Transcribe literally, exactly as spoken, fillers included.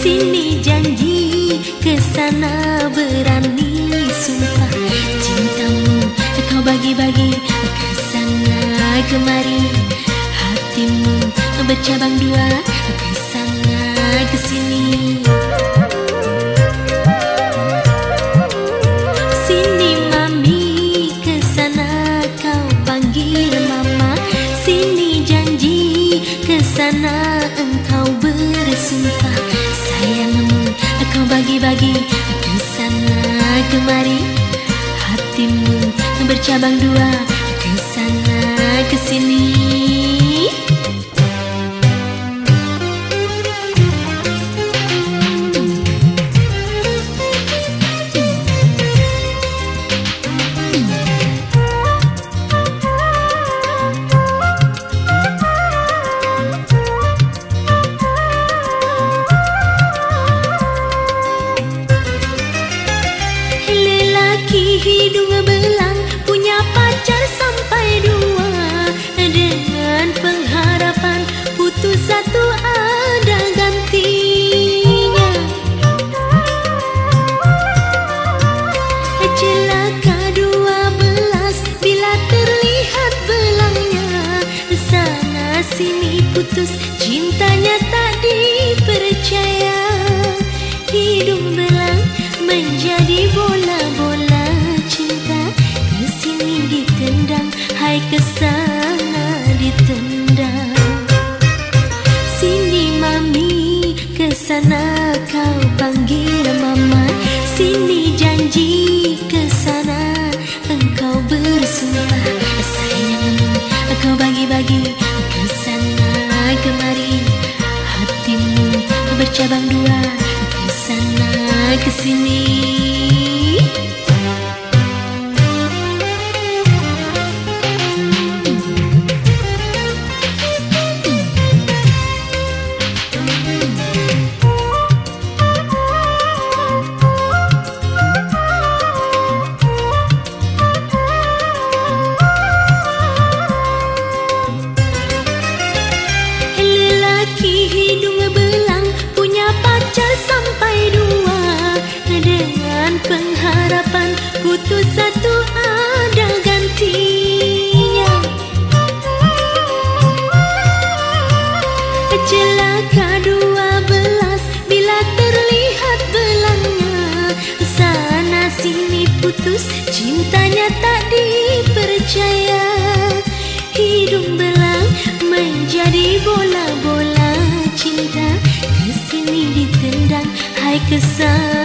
Sini janji, kesana berani sumpah. Cintamu kau bagi-bagi, kesana kemari. Hatimu bercabang dua, kesana kesini. Sini mami, kesana kau panggil mama. Sini janji, kesana engkau bersumpah. Sayangmu kau bagi-bagi, kesana kemari. Hatimu bercabang dua, kesana kesini. Hidung belang punya pacar sampai dua, dengan pengharapan putus satu ada gantinya. Celaka dua belas bila terlihat belangnya. Sana sini putus, cintanya tak dipercaya. Hidung belang menjadi bola-bola cinta, kesini ditendang, hai kesana ditendang. Sini mami, kesana kau panggil mama. Sini janji, kesana engkau bersumpah. Sayangmu kau bagi-bagi, kesana kemari. Hatimu bercabang dua, kesana kesini. Hidung belang punya pacar sampai dua, dengan pengharapan putus satu ada gantinya. Celaka dua belas bila terlihat belangnya. Sana sini putus, cintanya tak dipercaya. Hidung belang menjadi bola-bola cinta, kesini ditendang, hai kesana